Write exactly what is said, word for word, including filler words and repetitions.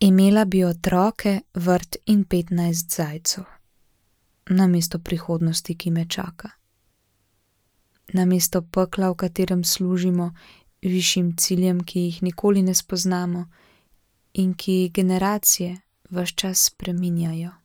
Imela bi otroke, vrt in petnajst zajcev. Namesto prihodnosti, ki me čaka. Namesto pekla, v katerem služimo višjim ciljem, ki jih nikoli ne spoznamo in ki generacije ves čas spreminjajo.